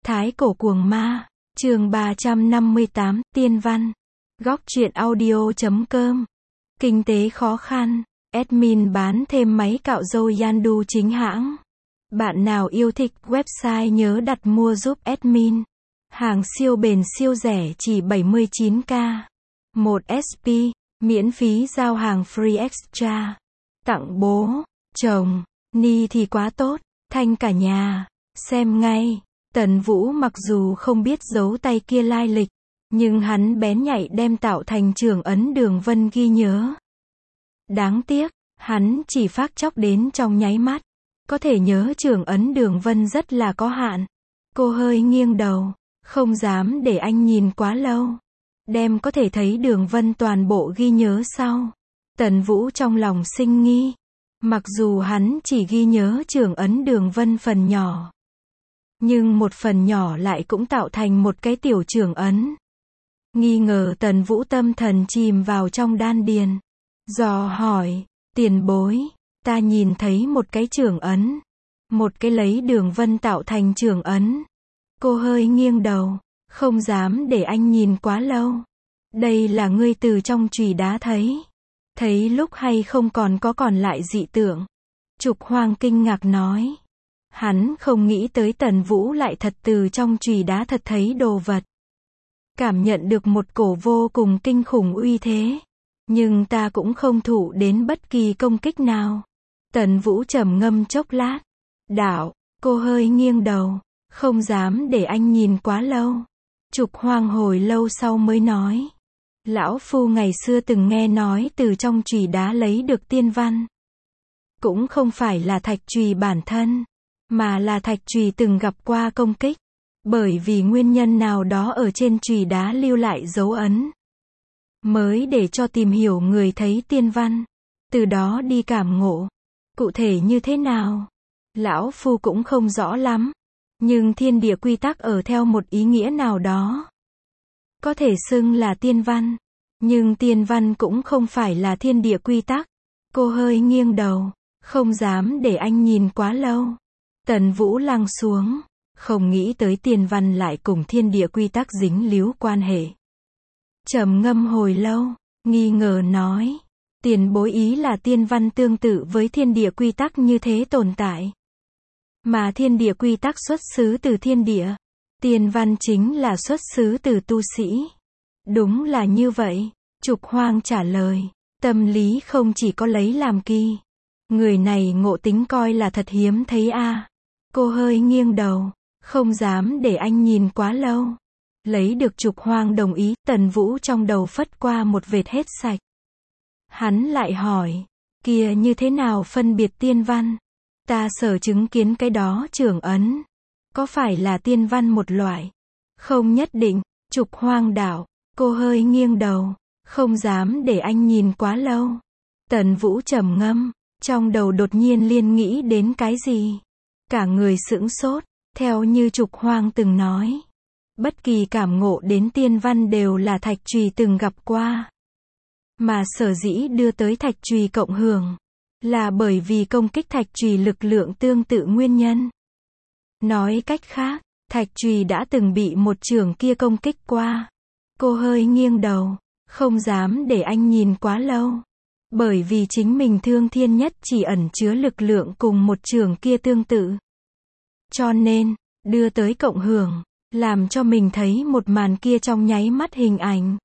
Thái cổ cuồng ma, chương 358, tiên văn. Góc truyện audio.com. Kinh tế khó khăn, admin bán thêm máy cạo râu Yandu chính hãng. Bạn nào yêu thích website nhớ đặt mua giúp admin. Hàng siêu bền siêu rẻ chỉ 79k. 1 SP, miễn phí giao hàng free extra. Tặng bố, chồng, ni thì quá tốt, thanh cả nhà. Xem ngay. Tần Vũ mặc dù không biết dấu tay kia lai lịch, nhưng hắn bén nhạy đem tạo thành trưởng ấn Đường Vân ghi nhớ. Đáng tiếc, hắn chỉ phác chốc đến trong nháy mắt. Có thể nhớ trưởng ấn Đường Vân rất là có hạn. Cô hơi nghiêng đầu, không dám để anh nhìn quá lâu. Đem có thể thấy Đường Vân toàn bộ ghi nhớ sau. Tần Vũ trong lòng sinh nghi. Mặc dù hắn chỉ ghi nhớ trưởng ấn Đường Vân phần nhỏ, nhưng một phần nhỏ lại cũng tạo thành một cái tiểu trưởng ấn. Nghi ngờ Tần Vũ tâm thần chìm vào trong đan điền. Dò hỏi, tiền bối, ta nhìn thấy một cái trưởng ấn. Một cái lấy Đường Vân tạo thành trưởng ấn. Cô hơi nghiêng đầu, không dám để anh nhìn quá lâu. Đây là ngươi từ trong chùy đá thấy. Thấy lúc hay không còn lại dị tượng. Trục Hoang kinh ngạc nói. Hắn không nghĩ tới Tần Vũ lại thật từ trong chùy đá thật thấy đồ vật. Cảm nhận được một cổ vô cùng kinh khủng uy thế. Nhưng ta cũng không thụ đến bất kỳ công kích nào. Tần Vũ trầm ngâm chốc lát. Đạo, cô hơi nghiêng đầu, không dám để anh nhìn quá lâu. Trục Hoang hồi lâu sau mới nói. Lão Phu ngày xưa từng nghe nói từ trong chùy đá lấy được tiên văn. Cũng không phải là thạch chùy bản thân, mà là thạch chùy từng gặp qua công kích. Bởi vì nguyên nhân nào đó ở trên chùy đá lưu lại dấu ấn. Mới để cho tìm hiểu người thấy tiên văn. Từ đó đi cảm ngộ. Cụ thể như thế nào? Lão Phu cũng không rõ lắm. Nhưng thiên địa quy tắc ở theo một ý nghĩa nào đó. Có thể xưng là tiên văn. Nhưng tiên văn cũng không phải là thiên địa quy tắc. Cô hơi nghiêng đầu, không dám để anh nhìn quá lâu. Tần Vũ lăng xuống, không nghĩ tới tiên văn lại cùng thiên địa quy tắc dính líu quan hệ. Trầm ngâm hồi lâu, nghi ngờ nói. Tiền bối ý là tiên văn tương tự với thiên địa quy tắc như thế tồn tại. Mà thiên địa quy tắc xuất xứ từ thiên địa. Tiên văn chính là xuất xứ từ tu sĩ. Đúng là như vậy, Trục Hoang trả lời. Tâm lý không chỉ có lấy làm kỳ. Người này ngộ tính coi là thật hiếm thấy a. Cô hơi nghiêng đầu, không dám để anh nhìn quá lâu. Lấy được Trục Hoang đồng ý, Tần Vũ trong đầu phất qua một vệt hết sạch. Hắn lại hỏi, kia như thế nào phân biệt tiên văn? Ta sở chứng kiến cái đó trưởng ấn. Có phải là tiên văn một loại? Không nhất định, Trục Hoang đạo. Cô hơi nghiêng đầu, không dám để anh nhìn quá lâu. Tần Vũ trầm ngâm, trong đầu đột nhiên liên nghĩ đến cái gì? Cả người sững sốt, theo như Trục Hoang từng nói. Bất kỳ cảm ngộ đến tiên văn đều là thạch chùy từng gặp qua. Mà sở dĩ đưa tới thạch chùy cộng hưởng, là bởi vì công kích thạch chùy lực lượng tương tự nguyên nhân. Nói cách khác, thạch chùy đã từng bị một chưởng kia công kích qua. Cô hơi nghiêng đầu, không dám để anh nhìn quá lâu. Bởi vì chính mình thương thiên nhất chỉ ẩn chứa lực lượng cùng một chưởng kia tương tự. Cho nên, đưa tới cộng hưởng, làm cho mình thấy một màn kia trong nháy mắt hình ảnh.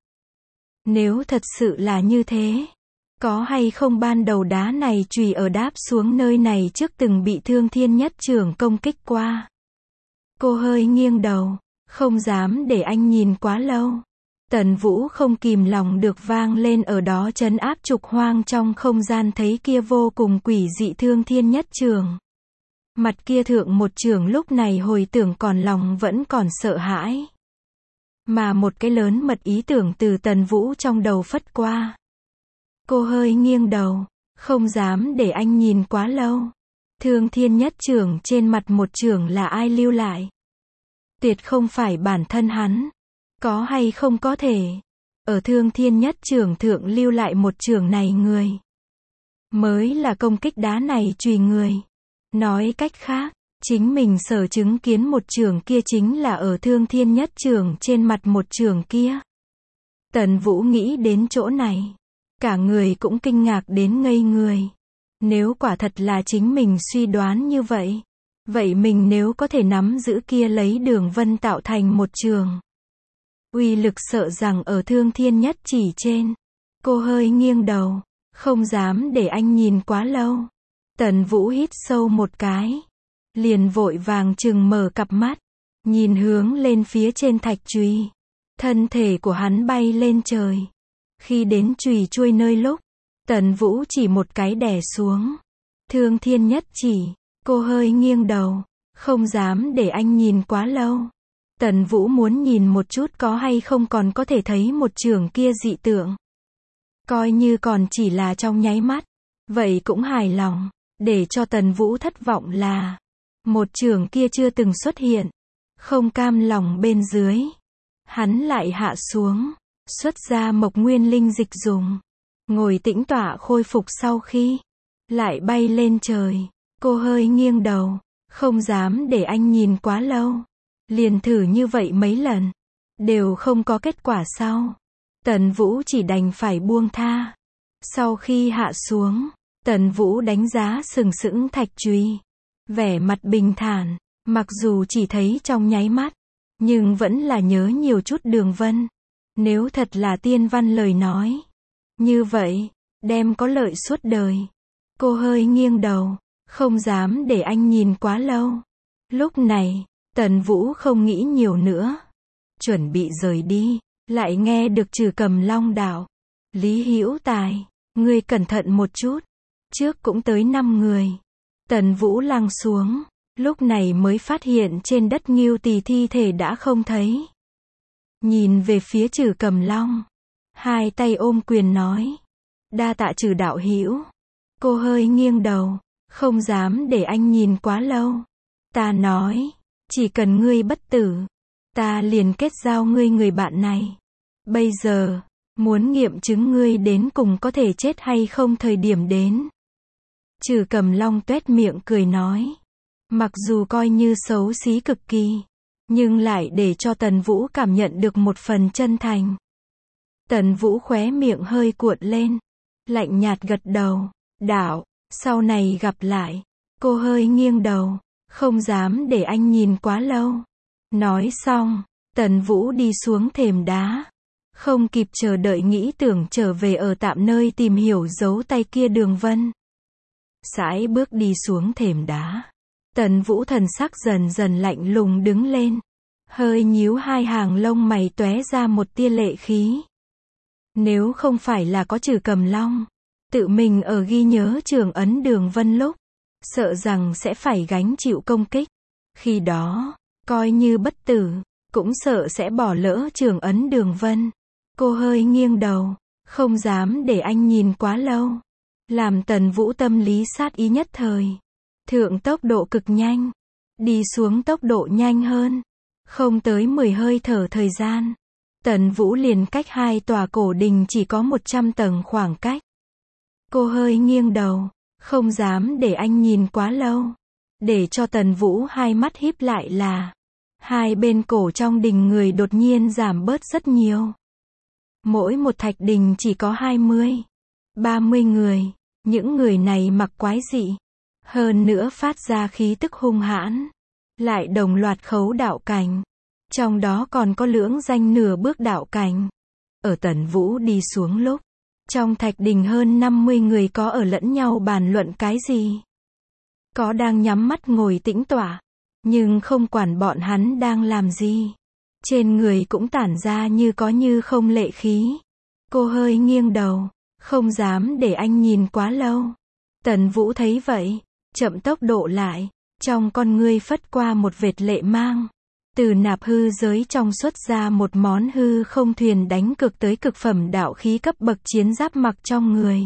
Nếu thật sự là như thế, có hay không ban đầu đá này chùy ở đáp xuống nơi này trước từng bị thương thiên nhất chưởng công kích qua. Cô hơi nghiêng đầu, không dám để anh nhìn quá lâu. Tần Vũ không kìm lòng được vang lên ở đó trấn áp Trục Hoang trong không gian thấy kia vô cùng quỷ dị thương thiên nhất chưởng. Mặt kia thượng một chưởng lúc này hồi tưởng còn lòng vẫn còn sợ hãi. Mà một cái lớn mật ý tưởng từ Tần Vũ trong đầu phất qua. Cô hơi nghiêng đầu, không dám để anh nhìn quá lâu. Thương thiên nhất chưởng trên mặt một chưởng là ai lưu lại? Tuyệt không phải bản thân hắn. Có hay không có thể, ở thương thiên nhất chưởng thượng lưu lại một chưởng này người. Mới là công kích đá này chùy người. Nói cách khác, Chính mình sở chứng kiến một chưởng kia chính là ở Thương Thiên Nhất Chưởng trên mặt một chưởng kia. Tần Vũ nghĩ đến chỗ này, cả người cũng kinh ngạc đến ngây người. Nếu quả thật là chính mình suy đoán như vậy, vậy mình nếu có thể nắm giữ kia lấy đường vân tạo thành một chưởng, uy lực sợ rằng ở Thương Thiên Nhất Chỉ trên. Cô hơi nghiêng đầu, không dám để anh nhìn quá lâu. Tần Vũ hít sâu một cái, liền vội vàng chừng mở cặp mắt, nhìn hướng lên phía trên thạch chùy. Thân thể của hắn bay lên trời. Khi đến chùy chuôi nơi lúc, Tần Vũ chỉ một cái đè xuống. Thương Thiên Nhất Chỉ. Cô hơi nghiêng đầu, không dám để anh nhìn quá lâu. Tần Vũ muốn nhìn một chút có hay không còn có thể thấy một chưởng kia dị tượng. Coi như còn chỉ là trong nháy mắt, vậy cũng hài lòng. Để cho Tần Vũ thất vọng là một chưởng kia chưa từng xuất hiện. Không cam lòng bên dưới, hắn lại hạ xuống, xuất ra Mộc Nguyên Linh dịch dùng, ngồi tĩnh tọa khôi phục sau khi lại bay lên trời. Cô hơi nghiêng đầu, không dám để anh nhìn quá lâu. Liền thử như vậy mấy lần, đều không có kết quả sau. Tần Vũ chỉ đành phải buông tha. Sau khi hạ xuống, Tần Vũ đánh giá sừng sững thạch chùy, vẻ mặt bình thản, mặc dù chỉ thấy trong nháy mắt, nhưng vẫn là nhớ nhiều chút đường vân. Nếu thật là tiên văn lời nói, như vậy, đem có lợi suốt đời. Cô hơi nghiêng đầu, không dám để anh nhìn quá lâu. Lúc này, Tần Vũ không nghĩ nhiều nữa, chuẩn bị rời đi, lại nghe được Trừ Cầm Long đạo: Lý Hữu Tài, ngươi cẩn thận một chút, trước cũng tới 5 người. Tần Vũ lăng xuống, lúc này mới phát hiện trên đất Ngưu Tỳ thi thể đã không thấy. Nhìn về phía Trừ Cầm Long, hai tay ôm quyền nói: đa tạ Trừ đạo hữu. Cô hơi nghiêng đầu, không dám để anh nhìn quá lâu. Ta nói, chỉ cần ngươi bất tử, ta liền kết giao ngươi người bạn này. Bây giờ, muốn nghiệm chứng ngươi đến cùng có thể chết hay không thời điểm đến. Trừ Cầm Long tuét miệng cười nói. Mặc dù coi như xấu xí cực kỳ, nhưng lại để cho Tần Vũ cảm nhận được một phần chân thành. Tần Vũ khóe miệng hơi cuộn lên, lạnh nhạt gật đầu: đạo, sau này gặp lại. Cô hơi nghiêng đầu, không dám để anh nhìn quá lâu. Nói xong, Tần Vũ đi xuống thềm đá. Không kịp chờ đợi nghĩ tưởng trở về ở tạm nơi tìm hiểu dấu tay kia đường vân. Sải bước đi xuống thềm đá. Tần Vũ thần sắc dần dần lạnh lùng đứng lên. Hơi nhíu hai hàng lông mày tóe ra một tia lệ khí. Nếu không phải là có Trừ Cầm Long, tự mình ở ghi nhớ trường ấn đường vân lúc, sợ rằng sẽ phải gánh chịu công kích. Khi đó, coi như bất tử, cũng sợ sẽ bỏ lỡ trường ấn đường vân. Cô hơi nghiêng đầu, không dám để anh nhìn quá lâu. Làm Tần Vũ tâm lý sát ý nhất thời. Thượng tốc độ cực nhanh, đi xuống tốc độ nhanh hơn. Không tới 10 hơi thở thời gian, Tần Vũ liền cách hai tòa cổ đình chỉ có 100 tầng khoảng cách. Cô hơi nghiêng đầu, không dám để anh nhìn quá lâu. Để cho Tần Vũ hai mắt híp lại là hai bên cổ trong đình người đột nhiên giảm bớt rất nhiều. Mỗi một thạch đình chỉ có 20, 30 người. Những người này mặc quái dị, hơn nữa phát ra khí tức hung hãn, lại đồng loạt khấu đạo cảnh. Trong đó còn có lưỡng danh nửa bước đạo cảnh. Ở Tần Vũ đi xuống lúc, trong thạch đình hơn 50 người có ở lẫn nhau bàn luận cái gì. Có đang nhắm mắt ngồi tĩnh tọa, nhưng không quản bọn hắn đang làm gì. Trên người cũng tản ra như có như không lệ khí. Cô hơi nghiêng đầu, không dám để anh nhìn quá lâu. Tần Vũ thấy vậy, chậm tốc độ lại, trong con ngươi phất qua một vệt lệ mang. Từ nạp hư giới trong xuất ra một món hư không thuyền đánh cực tới cực phẩm đạo khí cấp bậc chiến giáp mặc trong người.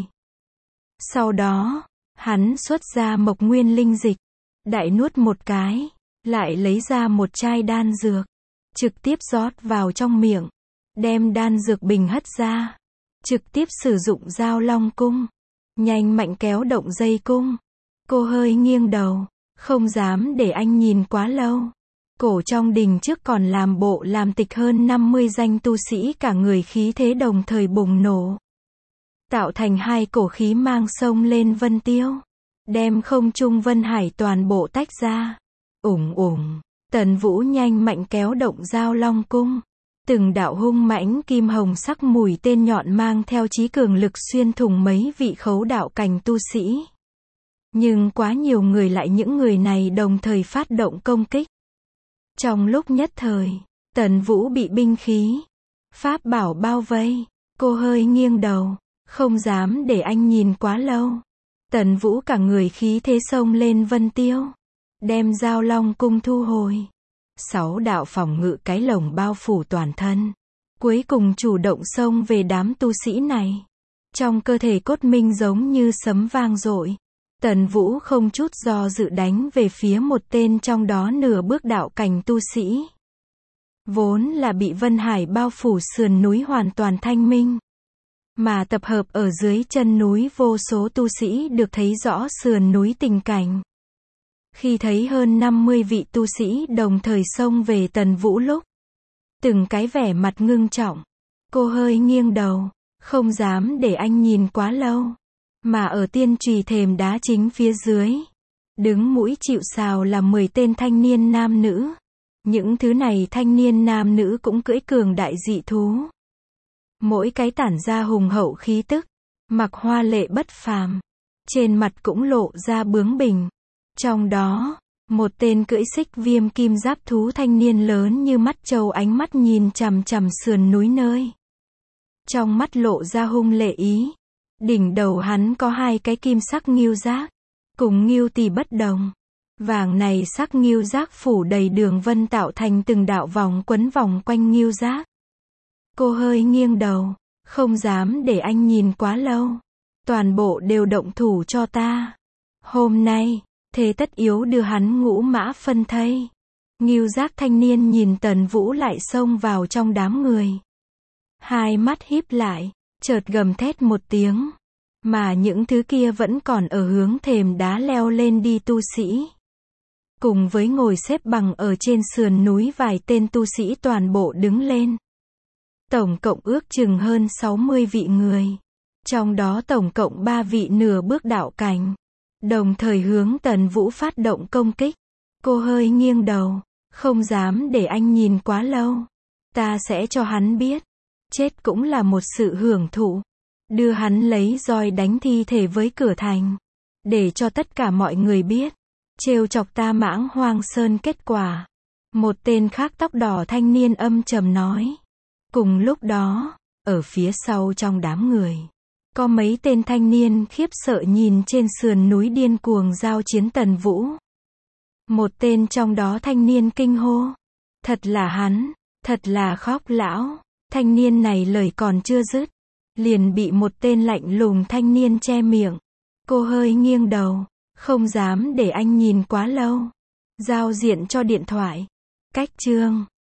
Sau đó, hắn xuất ra Mộc Nguyên Linh dịch, đại nuốt một cái, lại lấy ra một chai đan dược, trực tiếp rót vào trong miệng, đem đan dược bình hất ra, trực tiếp sử dụng dao long cung, nhanh mạnh kéo động dây cung. Cô hơi nghiêng đầu, Không dám để anh nhìn quá lâu. Cổ trong đình trước còn làm bộ làm tịch hơn 50 danh tu sĩ cả người khí thế đồng thời bùng nổ. Tạo thành hai cổ khí mang sông lên vân tiêu. Đem không trung vân hải toàn bộ tách ra. Ủng ủng. Tần Vũ nhanh mạnh kéo động Giao Long cung. Từng đạo hung mãnh kim hồng sắc mũi tên nhọn mang theo chí cường lực xuyên thủng mấy vị khấu đạo cảnh tu sĩ. Nhưng quá nhiều người lại những người này đồng thời phát động công kích. Trong lúc nhất thời, Tần Vũ bị binh khí, pháp bảo bao vây. Cô hơi nghiêng đầu, không dám để anh nhìn quá lâu. Tần Vũ cả người khí thế xông lên vân tiêu. Đem Giao Long cung thu hồi. 6 đạo phòng ngự cái lồng bao phủ toàn thân. Cuối cùng chủ động xông về đám tu sĩ này. Trong cơ thể cốt minh giống như sấm vang dội. Tần Vũ không chút do dự đánh về phía một tên trong đó nửa bước đạo cảnh tu sĩ. Vốn là bị Vân Hải bao phủ sườn núi hoàn toàn thanh minh. Mà tập hợp ở dưới chân núi vô số tu sĩ được thấy rõ sườn núi tình cảnh. Khi thấy hơn 50 vị tu sĩ đồng thời xông về Tần Vũ lúc. Từng cái vẻ mặt ngưng trọng. Cô hơi nghiêng đầu, không dám để anh nhìn quá lâu. Mà ở tiên trì thềm đá chính phía dưới. Đứng mũi chịu sào là 10 tên thanh niên nam nữ. Những thứ này thanh niên nam nữ cũng cưỡi cường đại dị thú. Mỗi cái tản ra hùng hậu khí tức. Mặc hoa lệ bất phàm. Trên mặt cũng lộ ra bướng bỉnh. Trong đó, một tên cưỡi xích viêm kim giáp thú thanh niên lớn như mắt trâu ánh mắt nhìn chằm chằm sườn núi nơi. Trong mắt lộ ra hung lệ ý. Đỉnh đầu hắn có hai cái kim sắc ngưu giác. Cùng ngưu tỳ bất đồng. Vàng này sắc ngưu giác phủ đầy đường vân tạo thành từng đạo vòng quấn vòng quanh ngưu giác. Cô hơi nghiêng đầu, không dám để anh nhìn quá lâu. Toàn bộ đều động thủ cho ta. Hôm nay, thế tất yếu đưa hắn ngũ mã phân thây. Ngưu giác thanh niên nhìn Tần Vũ lại xông vào trong đám người. Hai mắt híp lại, chợt gầm thét một tiếng. Mà những thứ kia vẫn còn ở hướng thềm đá leo lên đi tu sĩ. Cùng với ngồi xếp bằng ở trên sườn núi vài tên tu sĩ toàn bộ đứng lên. Tổng cộng ước chừng hơn 60 vị người. Trong đó tổng cộng 3 vị nửa bước đạo cảnh. Đồng thời hướng Tần Vũ phát động công kích. Cô hơi nghiêng đầu, không dám để anh nhìn quá lâu. Ta sẽ cho hắn biết. Chết cũng là một sự hưởng thụ. Đưa hắn lấy roi đánh thi thể với cửa thành. Để cho tất cả mọi người biết. Trêu chọc ta Mãng Hoang Sơn kết quả. Một tên khác tóc đỏ thanh niên âm trầm nói. Cùng lúc đó, ở phía sau trong đám người. Có mấy tên thanh niên khiếp sợ nhìn trên sườn núi điên cuồng giao chiến Tần Vũ. Một tên trong đó thanh niên kinh hô. Thật là hắn, thật là Khóc lão. Thanh niên này lời còn chưa dứt. Liền bị một tên lạnh lùng thanh niên che miệng. Cô hơi nghiêng đầu, không dám để anh nhìn quá lâu. Giao diện cho điện thoại. Cách chương